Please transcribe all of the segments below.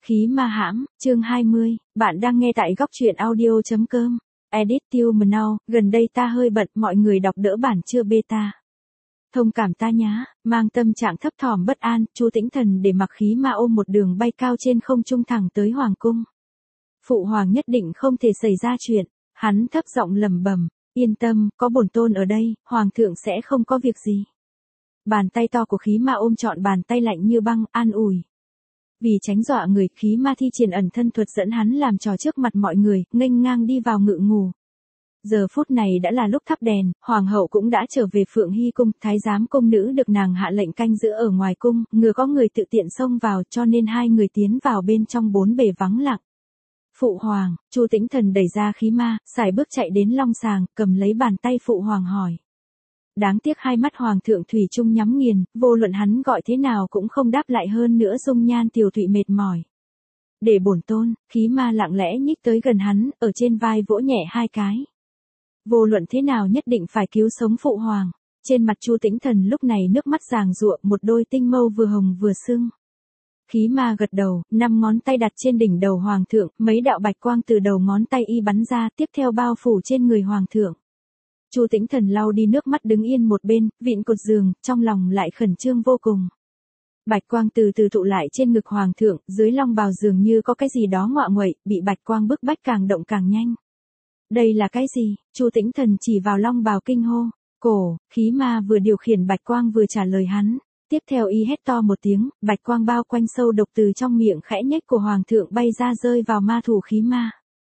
Khí ma hãm, chương 20, bạn đang nghe tại góc truyện audio.com. Edit Tiêu Mnau, gần đây ta hơi bận, mọi người đọc đỡ bản chưa beta. Thông cảm ta nhá, mang tâm trạng thấp thỏm bất an, Chu Tĩnh Thần để mặc khí ma ôm một đường bay cao trên không trung thẳng tới hoàng cung. Phụ hoàng nhất định không thể xảy ra chuyện, hắn thấp giọng lẩm bẩm, yên tâm, có bổn tôn ở đây, hoàng thượng sẽ không có việc gì. Bàn tay to của khí ma ôm trọn bàn tay lạnh như băng, an ủi. Vì tránh dọa người, khí ma thi triển ẩn thân thuật dẫn hắn làm trò trước mặt mọi người, nghênh ngang đi vào ngự ngủ. Giờ phút này đã là lúc thắp đèn, hoàng hậu cũng đã trở về Phượng Hy cung, thái giám công nữ được nàng hạ lệnh canh giữ ở ngoài cung, ngừa có người tự tiện xông vào, cho nên hai người tiến vào bên trong bốn bề vắng lặng. Phụ hoàng, Chu Tĩnh Thần đẩy ra khí ma, sải bước chạy đến long sàng, cầm lấy bàn tay phụ hoàng hỏi. Đáng tiếc hai mắt hoàng thượng thủy chung nhắm nghiền, vô luận hắn gọi thế nào cũng không đáp lại, hơn nữa dung nhan tiều tụy mệt mỏi. Để bổn tôn, khí ma lặng lẽ nhích tới gần hắn, ở trên vai vỗ nhẹ hai cái. Vô luận thế nào nhất định phải cứu sống phụ hoàng. Trên mặt Chu Tĩnh Thần lúc này nước mắt giàng giụa, một đôi tinh mâu vừa hồng vừa sưng. Khí ma gật đầu, 5 ngón tay đặt trên đỉnh đầu hoàng thượng, mấy đạo bạch quang từ đầu ngón tay y bắn ra, tiếp theo bao phủ trên người hoàng thượng. Chu Tĩnh Thần lau đi nước mắt đứng yên một bên, vịn cột giường, trong lòng lại khẩn trương vô cùng. Bạch quang từ từ tụ lại trên ngực hoàng thượng, dưới long bào dường như có cái gì đó ngọa nguậy, bị bạch quang bức bách càng động càng nhanh. Đây là cái gì? Chu Tĩnh Thần chỉ vào long bào kinh hô. Cổ, khí ma vừa điều khiển bạch quang vừa trả lời hắn. Tiếp theo y hét to một tiếng, bạch quang bao quanh sâu độc từ trong miệng khẽ nhếch của hoàng thượng bay ra rơi vào ma thủ khí ma.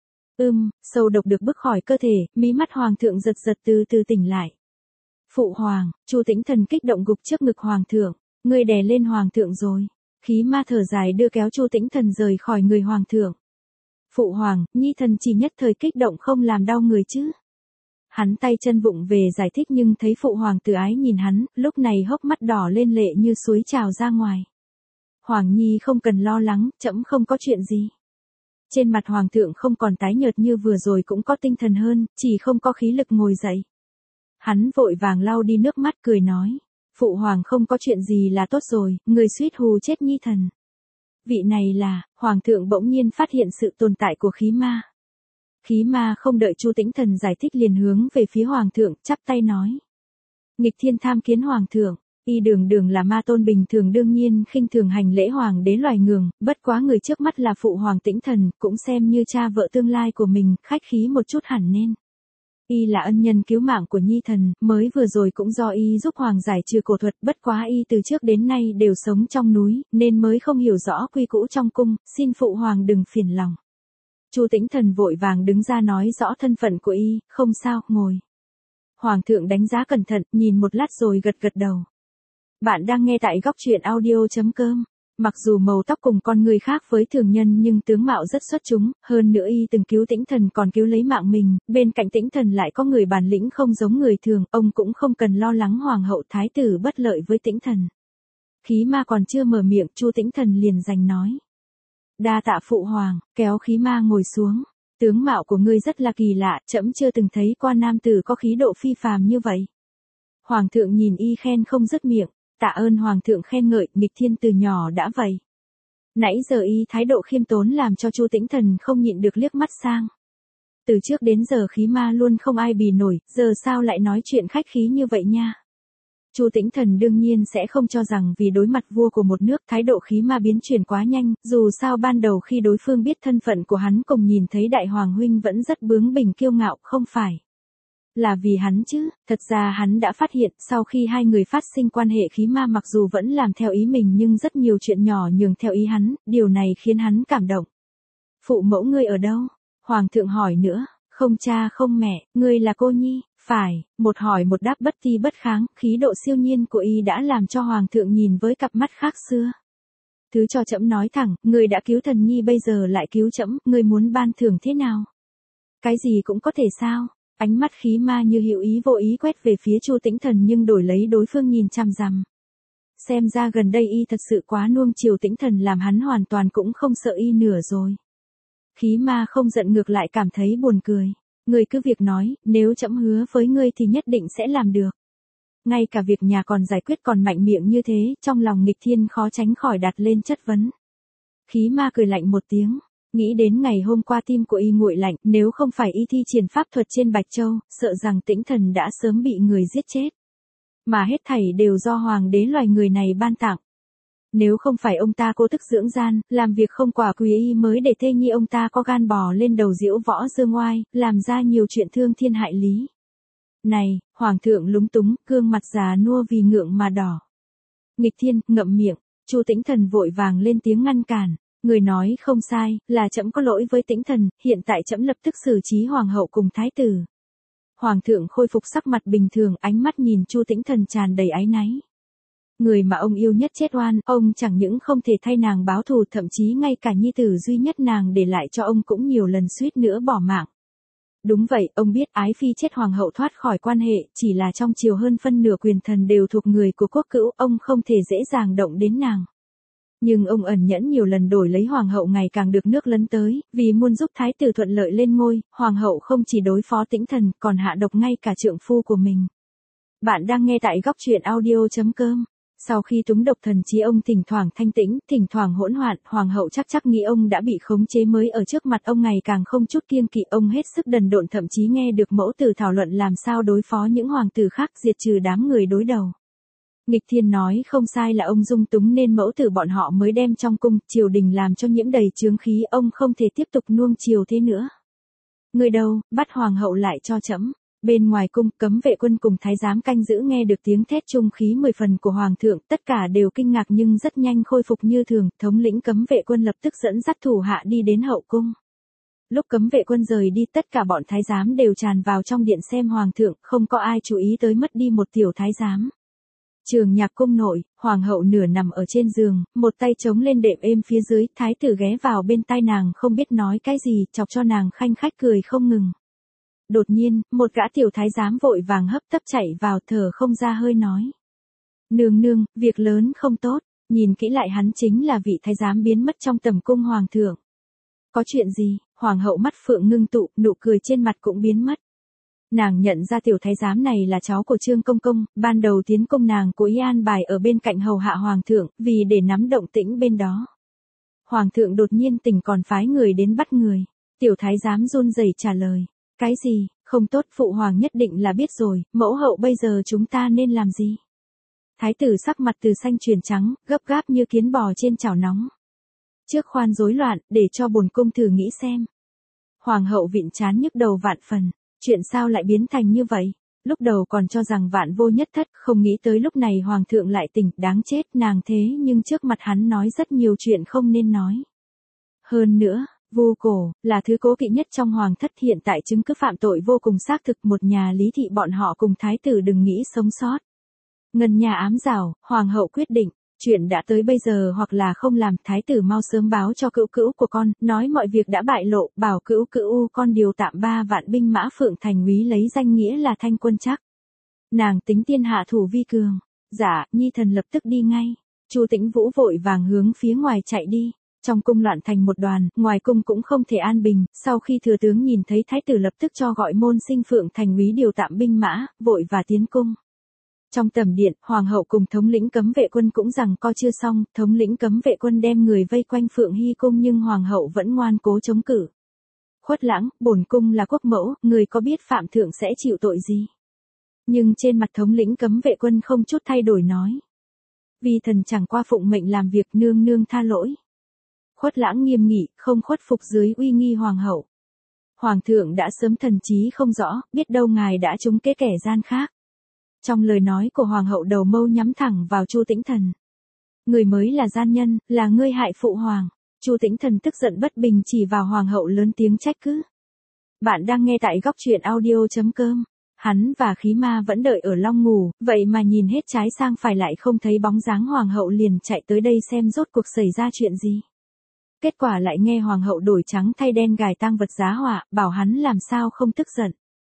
Sâu độc được bức khỏi cơ thể, mí mắt hoàng thượng giật giật từ từ tỉnh lại. Phụ hoàng, Chu Tĩnh Thần kích động gục trước ngực hoàng thượng, ngươi đè lên hoàng thượng rồi. Khí ma thở dài đưa kéo Chu Tĩnh Thần rời khỏi người hoàng thượng. Phụ hoàng, nhi thần chỉ nhất thời kích động không làm đau người chứ. Hắn tay chân vụng về giải thích nhưng thấy phụ hoàng từ ái nhìn hắn, lúc này hốc mắt đỏ lên lệ như suối trào ra ngoài. Hoàng nhi không cần lo lắng, trẫm không có chuyện gì. Trên mặt hoàng thượng không còn tái nhợt như vừa rồi, cũng có tinh thần hơn, chỉ không có khí lực ngồi dậy. Hắn vội vàng lau đi nước mắt cười nói. Phụ hoàng không có chuyện gì là tốt rồi, người suýt hù chết nhi thần. Vị này là, hoàng thượng bỗng nhiên phát hiện sự tồn tại của khí ma. Khí ma không đợi Chu Tĩnh Thần giải thích liền hướng về phía hoàng thượng, chắp tay nói. Nghịch thiên tham kiến hoàng thượng. Y đường đường là ma tôn bình thường đương nhiên khinh thường hành lễ hoàng đế loài ngường, bất quá người trước mắt là phụ hoàng Tĩnh Thần, cũng xem như cha vợ tương lai của mình, khách khí một chút hẳn nên. Y là ân nhân cứu mạng của nhi thần, mới vừa rồi cũng do y giúp hoàng giải trừ cổ thuật, bất quá y từ trước đến nay đều sống trong núi, nên mới không hiểu rõ quy cũ trong cung, xin phụ hoàng đừng phiền lòng. Chu Tĩnh Thần vội vàng đứng ra nói rõ thân phận của y, không sao, ngồi. Hoàng thượng đánh giá cẩn thận, nhìn một lát rồi gật gật đầu. Bạn đang nghe tại góc truyện audio.com. Mặc dù màu tóc cùng con người khác với thường nhân nhưng tướng mạo rất xuất chúng, hơn nữa y từng cứu Tĩnh Thần còn cứu lấy mạng mình, bên cạnh Tĩnh Thần lại có người bản lĩnh không giống người thường, ông cũng không cần lo lắng hoàng hậu thái tử bất lợi với Tĩnh Thần. Khí ma còn chưa mở miệng, Chu Tĩnh Thần liền giành nói. Đa tạ phụ hoàng, kéo khí ma ngồi xuống. Tướng mạo của ngươi rất là kỳ lạ, trẫm chưa từng thấy qua nam tử có khí độ phi phàm như vậy. Hoàng thượng nhìn y khen không dứt miệng. Tạ ơn hoàng thượng khen ngợi, nghịch thiên từ nhỏ đã vậy. Nãy giờ y thái độ khiêm tốn làm cho Chu Tĩnh Thần không nhịn được liếc mắt sang. Từ trước đến giờ khí ma luôn không ai bì nổi, giờ sao lại nói chuyện khách khí như vậy nha. Chu Tĩnh Thần đương nhiên sẽ không cho rằng vì đối mặt vua của một nước thái độ khí ma biến chuyển quá nhanh, dù sao ban đầu khi đối phương biết thân phận của hắn cùng nhìn thấy đại hoàng huynh vẫn rất bướng bỉnh kiêu ngạo, không phải. Là vì hắn chứ, thật ra hắn đã phát hiện sau khi hai người phát sinh quan hệ khí ma mặc dù vẫn làm theo ý mình nhưng rất nhiều chuyện nhỏ nhường theo ý hắn, điều này khiến hắn cảm động. Phụ mẫu ngươi ở đâu? Hoàng thượng hỏi nữa, không cha không mẹ, ngươi là cô nhi, phải, một hỏi một đáp bất ti bất kháng, khí độ siêu nhiên của y đã làm cho hoàng thượng nhìn với cặp mắt khác xưa. Thứ cho trẫm nói thẳng, ngươi đã cứu thần nhi bây giờ lại cứu trẫm, ngươi muốn ban thưởng thế nào? Cái gì cũng có thể sao? Ánh mắt khí ma như hữu ý vô ý quét về phía Chu Tĩnh Thần nhưng đổi lấy đối phương nhìn chằm chằm. Xem ra gần đây y thật sự quá nuông chiều Tĩnh Thần làm hắn hoàn toàn cũng không sợ y nửa rồi. Khí ma không giận ngược lại cảm thấy buồn cười. Ngươi cứ việc nói, nếu trẫm hứa với ngươi thì nhất định sẽ làm được. Ngay cả việc nhà còn giải quyết còn mạnh miệng như thế, trong lòng nghịch thiên khó tránh khỏi đặt lên chất vấn. Khí ma cười lạnh một tiếng. Nghĩ đến ngày hôm qua tim của y nguội lạnh, nếu không phải y thi triển pháp thuật trên Bạch Châu, sợ rằng Tĩnh Thần đã sớm bị người giết chết. Mà hết thảy đều do hoàng đế loài người này ban tặng. Nếu không phải ông ta cố tức dưỡng gian, làm việc không quả quý y mới để thê nhi ông ta có gan bò lên đầu diễu võ dương oai, làm ra nhiều chuyện thương thiên hại lý. Này, hoàng thượng lúng túng, gương mặt già nua vì ngượng mà đỏ. Nghịch thiên, ngậm miệng, Chu Tĩnh Thần vội vàng lên tiếng ngăn cản. Người nói không sai, là trẫm có lỗi với Tĩnh Thần, hiện tại trẫm lập tức xử trí hoàng hậu cùng thái tử. Hoàng thượng khôi phục sắc mặt bình thường, ánh mắt nhìn Chu Tĩnh Thần tràn đầy áy náy. Người mà ông yêu nhất chết oan, ông chẳng những không thể thay nàng báo thù, thậm chí ngay cả nhi tử duy nhất nàng để lại cho ông cũng nhiều lần suýt nữa bỏ mạng. Đúng vậy, ông biết ái phi chết hoàng hậu thoát khỏi quan hệ, chỉ là trong triều hơn phân nửa quyền thần đều thuộc người của quốc cữu, ông không thể dễ dàng động đến nàng. Nhưng ông ẩn nhẫn nhiều lần đổi lấy hoàng hậu ngày càng được nước lấn tới, vì muốn giúp thái tử thuận lợi lên ngôi, hoàng hậu không chỉ đối phó Tĩnh Thần, còn hạ độc ngay cả trượng phu của mình. Bạn đang nghe tại góc truyện audio.com. Sau khi túng độc thần trí ông thỉnh thoảng thanh tĩnh, thỉnh thoảng hỗn loạn, hoàng hậu chắc nghĩ ông đã bị khống chế mới ở trước mặt ông ngày càng không chút kiêng kỵ, ông hết sức đần độn, thậm chí nghe được mẫu tử thảo luận làm sao đối phó những hoàng tử khác, diệt trừ đám người đối đầu. Nghịch thiên nói không sai, là ông dung túng nên mẫu tử bọn họ mới đem trong cung, triều đình làm cho nhiễm đầy chướng khí, ông không thể tiếp tục nuông chiều thế nữa. Người đâu, bắt hoàng hậu lại cho trẫm. Bên ngoài cung, cấm vệ quân cùng thái giám canh giữ nghe được tiếng thét trung khí 10 phần của hoàng thượng, tất cả đều kinh ngạc nhưng rất nhanh khôi phục như thường, thống lĩnh cấm vệ quân lập tức dẫn dắt thủ hạ đi đến hậu cung. Lúc cấm vệ quân rời đi, tất cả bọn thái giám đều tràn vào trong điện xem hoàng thượng, không có ai chú ý tới mất đi một tiểu thái giám. Trường nhạc cung nội, hoàng hậu nửa nằm ở trên giường, một tay chống lên đệm êm phía dưới, thái tử ghé vào bên tai nàng không biết nói cái gì, chọc cho nàng khanh khách cười không ngừng. Đột nhiên, một gã tiểu thái giám vội vàng hấp tấp chạy vào, thở không ra hơi nói. Nương nương, việc lớn không tốt, nhìn kỹ lại hắn chính là vị thái giám biến mất trong tầm cung hoàng thượng. Có chuyện gì? Hoàng hậu mắt phượng ngưng tụ, nụ cười trên mặt cũng biến mất. Nàng nhận ra tiểu thái giám này là cháu của Trương Công Công, ban đầu tiến công nàng cố ý an bài ở bên cạnh hầu hạ hoàng thượng, vì để nắm động tĩnh bên đó. Hoàng thượng đột nhiên tỉnh còn phái người đến bắt người. Tiểu thái giám run rẩy trả lời. Cái gì, không tốt, phụ hoàng nhất định là biết rồi, mẫu hậu bây giờ chúng ta nên làm gì? Thái tử sắc mặt từ xanh chuyển trắng, gấp gáp như kiến bò trên chảo nóng. Trước khoan rối loạn, để cho bổn cung thử nghĩ xem. Hoàng hậu vịn trán nhức đầu vạn phần, chuyện sao lại biến thành như vậy? Lúc đầu còn cho rằng vạn vô nhất thất, không nghĩ tới lúc này hoàng thượng lại tỉnh, đáng chết, nàng thế nhưng trước mặt hắn nói rất nhiều chuyện không nên nói. Hơn nữa, Vu cổ, là thứ cố kỵ nhất trong hoàng thất, hiện tại chứng cứ phạm tội vô cùng xác thực, một nhà lý thị bọn họ cùng thái tử đừng nghĩ sống sót. Ngân nhà ám rào, hoàng hậu quyết định, chuyện đã tới bây giờ hoặc là không làm, thái tử mau sớm báo cho cữu cữu của con, nói mọi việc đã bại lộ, bảo cữu cữu con điều tạm 3 vạn binh mã Phượng Thành úy lấy danh nghĩa là Thanh Quân chắc. Nàng tính tiên hạ thủ vi cường. Dạ, nhi thần lập tức đi ngay. Chu Tĩnh Vũ vội vàng hướng phía ngoài chạy đi. Trong cung loạn thành một đoàn, ngoài cung cũng không thể an bình, sau khi thừa tướng nhìn thấy thái tử lập tức cho gọi môn sinh Phượng Thành úy điều tạm binh mã, vội và tiến cung. Trong tầm điện, hoàng hậu cùng thống lĩnh cấm vệ quân cũng giằng co chưa xong, thống lĩnh cấm vệ quân đem người vây quanh Phượng Hy cung nhưng hoàng hậu vẫn ngoan cố chống cự. Khuất Lãng, bổn cung là quốc mẫu, người có biết phạm thượng sẽ chịu tội gì? Nhưng trên mặt thống lĩnh cấm vệ quân không chút thay đổi nói. Vì thần chẳng qua phụng mệnh làm việc, nương nương tha lỗi. Khuất Lãng nghiêm nghị, không khuất phục dưới uy nghi hoàng hậu. Hoàng thượng đã sớm thần trí không rõ, biết đâu ngài đã trúng kế kẻ gian khác. Trong lời nói của hoàng hậu đầu mâu nhắm thẳng vào Chu Tĩnh Thần. Người mới là gian nhân, là ngươi hại phụ hoàng. Chu Tĩnh Thần tức giận bất bình chỉ vào hoàng hậu lớn tiếng trách cứ. Bạn đang nghe tại góc truyện audio.com. Hắn và khí ma vẫn đợi ở Long Ngủ, vậy mà nhìn hết trái sang phải lại không thấy bóng dáng hoàng hậu, liền chạy tới đây xem rốt cuộc xảy ra chuyện gì. Kết quả lại nghe hoàng hậu đổi trắng thay đen gài tang vật giá họa, bảo hắn làm sao không tức giận.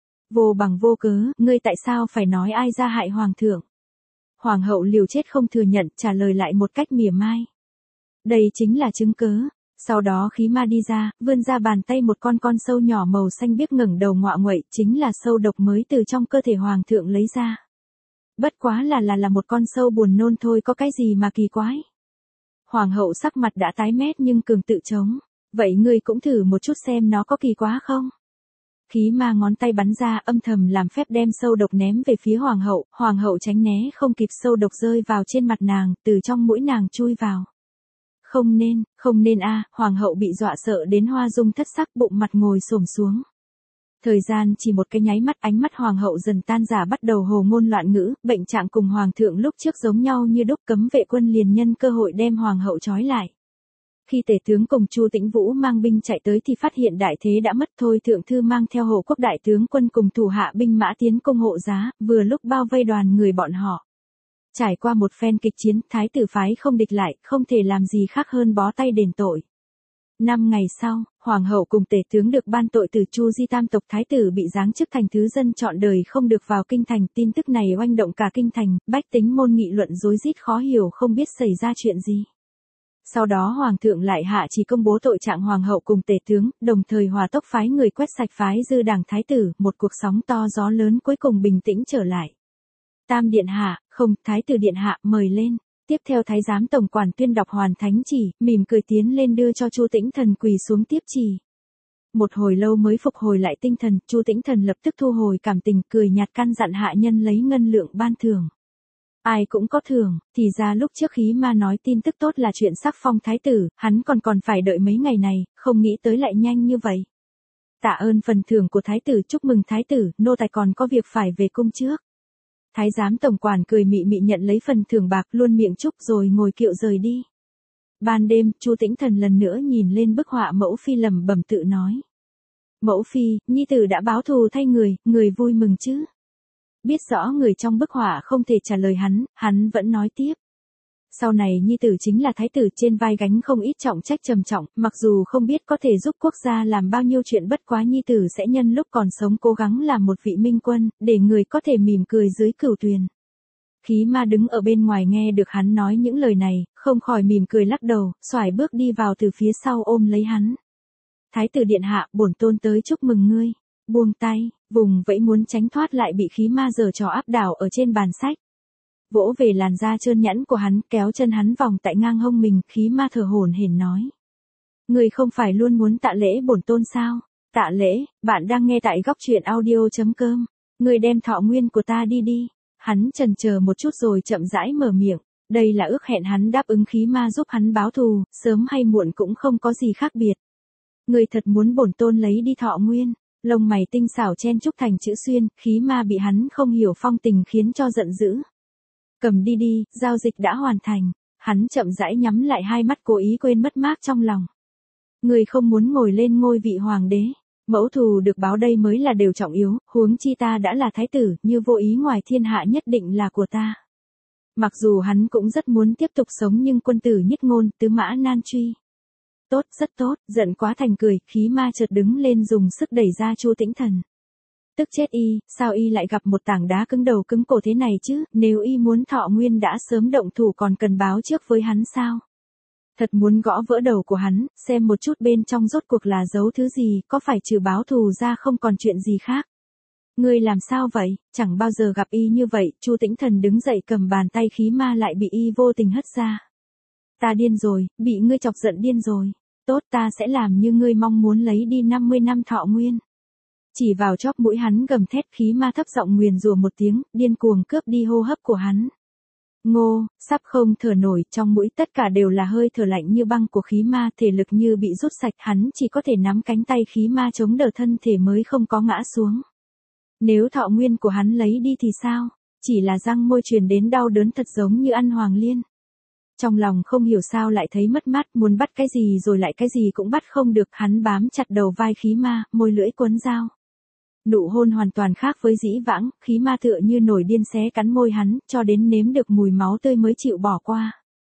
Vô bằng vô cớ, ngươi tại sao phải nói ai ra hại hoàng thượng? Hoàng hậu liều chết không thừa nhận, trả lời lại một cách mỉa mai. Đây chính là chứng cớ. Sau đó khí ma đi ra, vươn ra bàn tay một con sâu nhỏ màu xanh biếc ngẩng đầu ngọa nguậy, chính là sâu độc mới từ trong cơ thể hoàng thượng lấy ra. Bất quá là một con sâu buồn nôn thôi, có cái gì mà kỳ quái. Hoàng hậu sắc mặt đã tái mét nhưng cường tự chống. Vậy ngươi cũng thử một chút xem nó có kỳ quá không? Khí ma ngón tay bắn ra âm thầm làm phép đem sâu độc ném về phía hoàng hậu tránh né không kịp sâu độc rơi vào trên mặt nàng, từ trong mũi nàng chui vào. Không nên a, hoàng hậu bị dọa sợ đến hoa dung thất sắc, bụng mặt ngồi xổm xuống. Thời gian chỉ một cái nháy mắt, ánh mắt hoàng hậu dần tan rã, bắt đầu hồ ngôn loạn ngữ, bệnh trạng cùng hoàng thượng lúc trước giống nhau như đúc. Cấm vệ quân liền nhân cơ hội đem hoàng hậu trói lại. Khi tể tướng cùng Chu Tĩnh Vũ mang binh chạy tới thì phát hiện đại thế đã mất. Thôi thượng thư mang theo hộ quốc đại tướng quân cùng thủ hạ binh mã tiến công hộ giá, vừa lúc bao vây đoàn người bọn họ. Trải qua một phen kịch chiến, thái tử phái không địch lại, không thể làm gì khác hơn bó tay đền tội. 5 ngày sau, hoàng hậu cùng tể tướng được ban tội từ Chu Di tam tộc, thái tử bị giáng chức thành thứ dân trọn đời không được vào kinh thành. Tin tức này oanh động cả kinh thành, bách tính môn nghị luận rối rít khó hiểu không biết xảy ra chuyện gì. Sau đó hoàng thượng lại hạ chỉ công bố tội trạng hoàng hậu cùng tể tướng, đồng thời hòa tốc phái người quét sạch phái dư đảng thái tử. Một cuộc sóng to gió lớn cuối cùng bình tĩnh trở lại. Tam điện hạ, không, thái tử điện hạ, mời lên. Tiếp theo thái giám tổng quản tuyên đọc hoàn thánh chỉ, mỉm cười tiến lên đưa cho Chu Tĩnh Thần quỳ xuống tiếp chỉ. Một hồi lâu mới phục hồi lại tinh thần, Chu Tĩnh Thần lập tức thu hồi cảm tình, cười nhạt căn dặn hạ nhân lấy ngân lượng ban thưởng. Ai cũng có thưởng, thì ra lúc trước khí ma nói tin tức tốt là chuyện sắc phong thái tử, hắn còn phải đợi mấy ngày này, không nghĩ tới lại nhanh như vậy. Tạ ơn phần thưởng của thái tử, chúc mừng thái tử, nô tài còn có việc phải về cung trước. Thái giám tổng quản cười mị mị nhận lấy phần thưởng bạc, luôn miệng chúc rồi ngồi kiệu rời đi. Ban đêm, Chu Tĩnh Thần lần nữa nhìn lên bức họa mẫu phi lẩm bẩm tự nói. Mẫu phi, nhi tử đã báo thù thay người vui mừng chứ? Biết rõ người trong bức họa không thể trả lời hắn vẫn nói tiếp. Sau này nhi tử chính là thái tử, trên vai gánh không ít trọng trách trầm trọng, mặc dù không biết có thể giúp quốc gia làm bao nhiêu chuyện, bất quá nhi tử sẽ nhân lúc còn sống cố gắng làm một vị minh quân, để người có thể mỉm cười dưới cửu tuyền. Khí ma đứng ở bên ngoài nghe được hắn nói những lời này, không khỏi mỉm cười lắc đầu, xoải bước đi vào từ phía sau ôm lấy hắn. Thái tử điện hạ, bổn tôn tới chúc mừng ngươi. Buông tay, vùng vẫy muốn tránh thoát lại bị khí ma giở trò áp đảo ở trên bàn sách. Vỗ về làn da trơn nhẵn của hắn, kéo chân hắn vòng tại ngang hông mình, khí ma thở hổn hển nói. Ngươi không phải luôn muốn tạ lễ bổn tôn sao? Tạ lễ, bạn đang nghe tại góc truyện audio.com. Ngươi đem thọ nguyên của ta đi. Hắn chần chờ một chút rồi chậm rãi mở miệng. Đây là ước hẹn hắn đáp ứng, khí ma giúp hắn báo thù, sớm hay muộn cũng không có gì khác biệt. Ngươi thật muốn bổn tôn lấy đi thọ nguyên? Lông mày tinh xảo chen chúc thành chữ xuyên, khí ma bị hắn không hiểu phong tình khiến cho giận dữ. Cầm đi, giao dịch đã hoàn thành. Hắn chậm rãi nhắm lại hai mắt, cố ý quên mất mát trong lòng. Người không muốn ngồi lên ngôi vị hoàng đế. Mẫu thù được báo đây mới là điều trọng yếu, huống chi ta đã là thái tử, như vô ý ngoài thiên hạ nhất định là của ta. Mặc dù hắn cũng rất muốn tiếp tục sống nhưng quân tử nhất ngôn, tứ mã nan truy. Tốt, rất tốt, giận quá thành cười, khí ma chợt đứng lên dùng sức đẩy ra Chu Tĩnh Thần. Tức chết y, sao y lại gặp một tảng đá cứng đầu cứng cổ thế này chứ, nếu y muốn thọ nguyên đã sớm động thủ còn cần báo trước với hắn sao? Thật muốn gõ vỡ đầu của hắn, xem một chút bên trong rốt cuộc là giấu thứ gì, có phải trừ báo thù ra không còn chuyện gì khác? Ngươi làm sao vậy, chẳng bao giờ gặp y như vậy. Chu Tĩnh Thần đứng dậy cầm bàn tay khí ma lại bị y vô tình hất ra. Ta điên rồi, bị ngươi chọc giận điên rồi. Tốt, ta sẽ làm như ngươi mong muốn, lấy đi 50 năm thọ nguyên. Chỉ vào chóp mũi hắn gầm thét, khí ma thấp giọng nguyền rủa một tiếng, điên cuồng cướp đi hô hấp của hắn. Ngô, sắp không thở nổi, trong mũi tất cả đều là hơi thở lạnh như băng của khí ma, thể lực như bị rút sạch, hắn chỉ có thể nắm cánh tay khí ma chống đỡ thân thể mới không có ngã xuống. Nếu thọ nguyên của hắn lấy đi thì sao? Chỉ là răng môi truyền đến đau đớn thật giống như ăn hoàng liên. Trong lòng không hiểu sao lại thấy mất mát, muốn bắt cái gì rồi lại cái gì cũng bắt không được, hắn bám chặt đầu vai khí ma, môi lưỡi quấn dao. Nụ hôn hoàn toàn khác với dĩ vãng, khí ma tựa như nổi điên xé cắn môi hắn, cho đến nếm được mùi máu tươi mới chịu bỏ qua.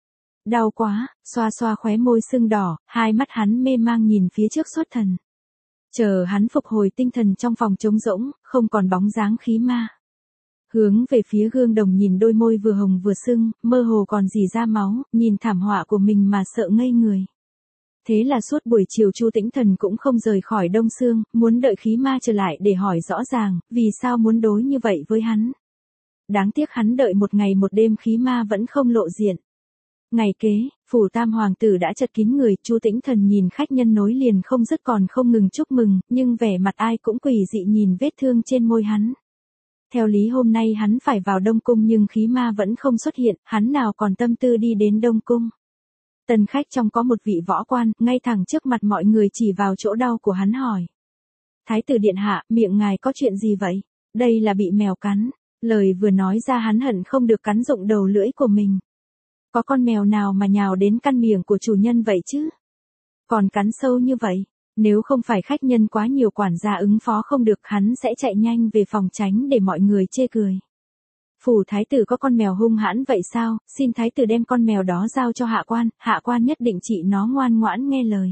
Đau quá, xoa xoa khóe môi sưng đỏ, hai mắt hắn mê mang nhìn phía trước xuất thần. Chờ hắn phục hồi tinh thần trong phòng trống rỗng, không còn bóng dáng khí ma. Hướng về phía gương đồng nhìn đôi môi vừa hồng vừa sưng, mơ hồ còn rỉ ra máu, nhìn thảm họa của mình mà sợ ngây người. Thế là suốt buổi chiều Chu Tĩnh Thần cũng không rời khỏi Đông Sương, muốn đợi khí ma trở lại để hỏi rõ ràng, vì sao muốn đối như vậy với hắn. Đáng tiếc hắn đợi một ngày một đêm khí ma vẫn không lộ diện. Ngày kế, phủ tam hoàng tử đã chật kín người, Chu Tĩnh Thần nhìn khách nhân nối liền không dứt còn không ngừng chúc mừng, nhưng vẻ mặt ai cũng quỷ dị nhìn vết thương trên môi hắn. Theo lý hôm nay hắn phải vào Đông Cung nhưng khí ma vẫn không xuất hiện, hắn nào còn tâm tư đi đến Đông Cung. Tần khách trong có một vị võ quan, ngay thẳng trước mặt mọi người chỉ vào chỗ đau của hắn hỏi. Thái tử điện hạ, miệng ngài có chuyện gì vậy? Đây là bị mèo cắn. Lời vừa nói ra hắn hận không được cắn rụng đầu lưỡi của mình. Có con mèo nào mà nhào đến căn miệng của chủ nhân vậy chứ? Còn cắn sâu như vậy, nếu không phải khách nhân quá nhiều quản gia ứng phó không được hắn sẽ chạy nhanh về phòng tránh để mọi người chê cười. Phủ thái tử có con mèo hung hãn vậy sao, xin thái tử đem con mèo đó giao cho hạ quan nhất định trị nó ngoan ngoãn nghe lời.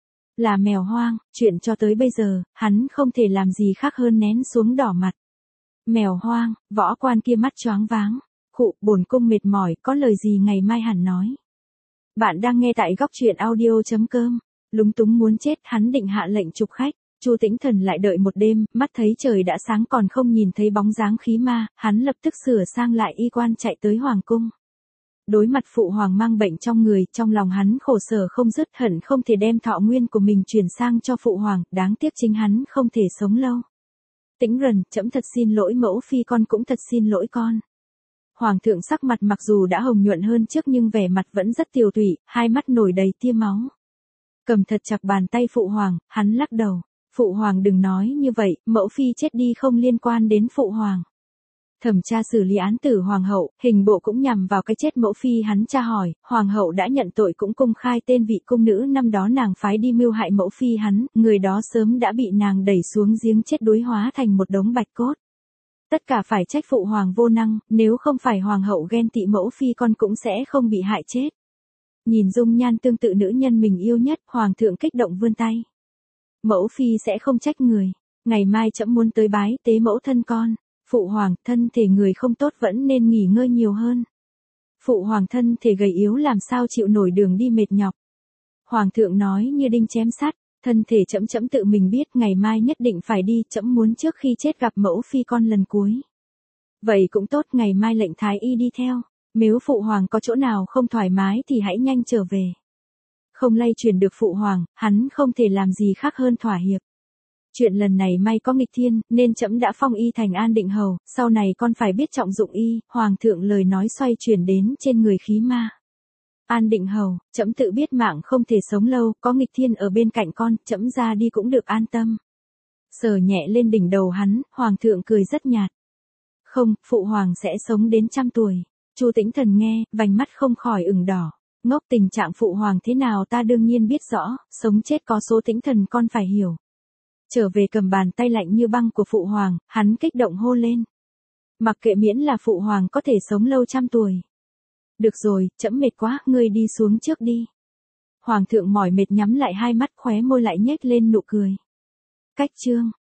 Là mèo hoang, chuyện cho tới bây giờ, hắn không thể làm gì khác hơn nén xuống đỏ mặt. Mèo hoang, võ quan kia mắt choáng váng. Khụ, bổn cung mệt mỏi, có lời gì ngày mai hẳn nói. Bạn đang nghe tại góc truyện audio.com. Lúng túng muốn chết, hắn định hạ lệnh trục khách. Chu Tĩnh Thần lại đợi một đêm, mắt thấy trời đã sáng còn không nhìn thấy bóng dáng khí ma, hắn lập tức sửa sang lại y quan chạy tới hoàng cung. Đối mặt phụ hoàng mang bệnh trong người, trong lòng hắn khổ sở không dứt, hận không thể đem thọ nguyên của mình chuyển sang cho phụ hoàng, đáng tiếc chính hắn không thể sống lâu. Tĩnh Rần, trẫm thật xin lỗi mẫu phi, con cũng thật xin lỗi con. Hoàng thượng sắc mặt mặc dù đã hồng nhuận hơn trước nhưng vẻ mặt vẫn rất tiều tụy, hai mắt nổi đầy tia máu. Cầm thật chặt bàn tay phụ hoàng, hắn lắc đầu. Phụ hoàng đừng nói như vậy, mẫu phi chết đi không liên quan đến phụ hoàng. Thẩm tra xử lý án tử hoàng hậu, hình bộ cũng nhằm vào cái chết mẫu phi hắn tra hỏi, hoàng hậu đã nhận tội cũng công khai tên vị cung nữ năm đó nàng phái đi mưu hại mẫu phi hắn, người đó sớm đã bị nàng đẩy xuống giếng chết đuối hóa thành một đống bạch cốt. Tất cả phải trách phụ hoàng vô năng, nếu không phải hoàng hậu ghen tị mẫu phi con cũng sẽ không bị hại chết. Nhìn dung nhan tương tự nữ nhân mình yêu nhất, hoàng thượng kích động vươn tay. Mẫu phi sẽ không trách người, ngày mai trẫm muốn tới bái tế mẫu thân con. Phụ hoàng, thân thể người không tốt vẫn nên nghỉ ngơi nhiều hơn. Phụ hoàng thân thể gầy yếu làm sao chịu nổi đường đi mệt nhọc. Hoàng thượng nói như đinh chém sắt, thân thể trẫm tự mình biết, ngày mai nhất định phải đi, trẫm muốn trước khi chết gặp mẫu phi con lần cuối. Vậy cũng tốt, ngày mai lệnh thái y đi theo, nếu phụ hoàng có chỗ nào không thoải mái thì hãy nhanh trở về. Không lay truyền được phụ hoàng, hắn không thể làm gì khác hơn thỏa hiệp. Chuyện lần này may có nghịch thiên, nên trẫm đã phong y thành An Định hầu, sau này con phải biết trọng dụng y. Hoàng thượng lời nói xoay chuyển đến trên người khí ma. An Định hầu, trẫm tự biết mạng không thể sống lâu, có nghịch thiên ở bên cạnh con, trẫm ra đi cũng được an tâm. Sờ nhẹ lên đỉnh đầu hắn, hoàng thượng cười rất nhạt. Không, phụ hoàng sẽ sống đến 100 tuổi. Chu Tĩnh Thần nghe, vành mắt không khỏi ửng đỏ. Ngốc, tình trạng phụ hoàng thế nào ta đương nhiên biết rõ, sống chết có số, Tĩnh Thần con phải hiểu. Trở về cầm bàn tay lạnh như băng của phụ hoàng, hắn kích động hô lên. Mặc kệ miễn là phụ hoàng có thể sống lâu 100 tuổi. Được rồi, trẫm mệt quá, ngươi đi xuống trước đi. Hoàng thượng mỏi mệt nhắm lại hai mắt, khóe môi lại nhếch lên nụ cười. Cách chương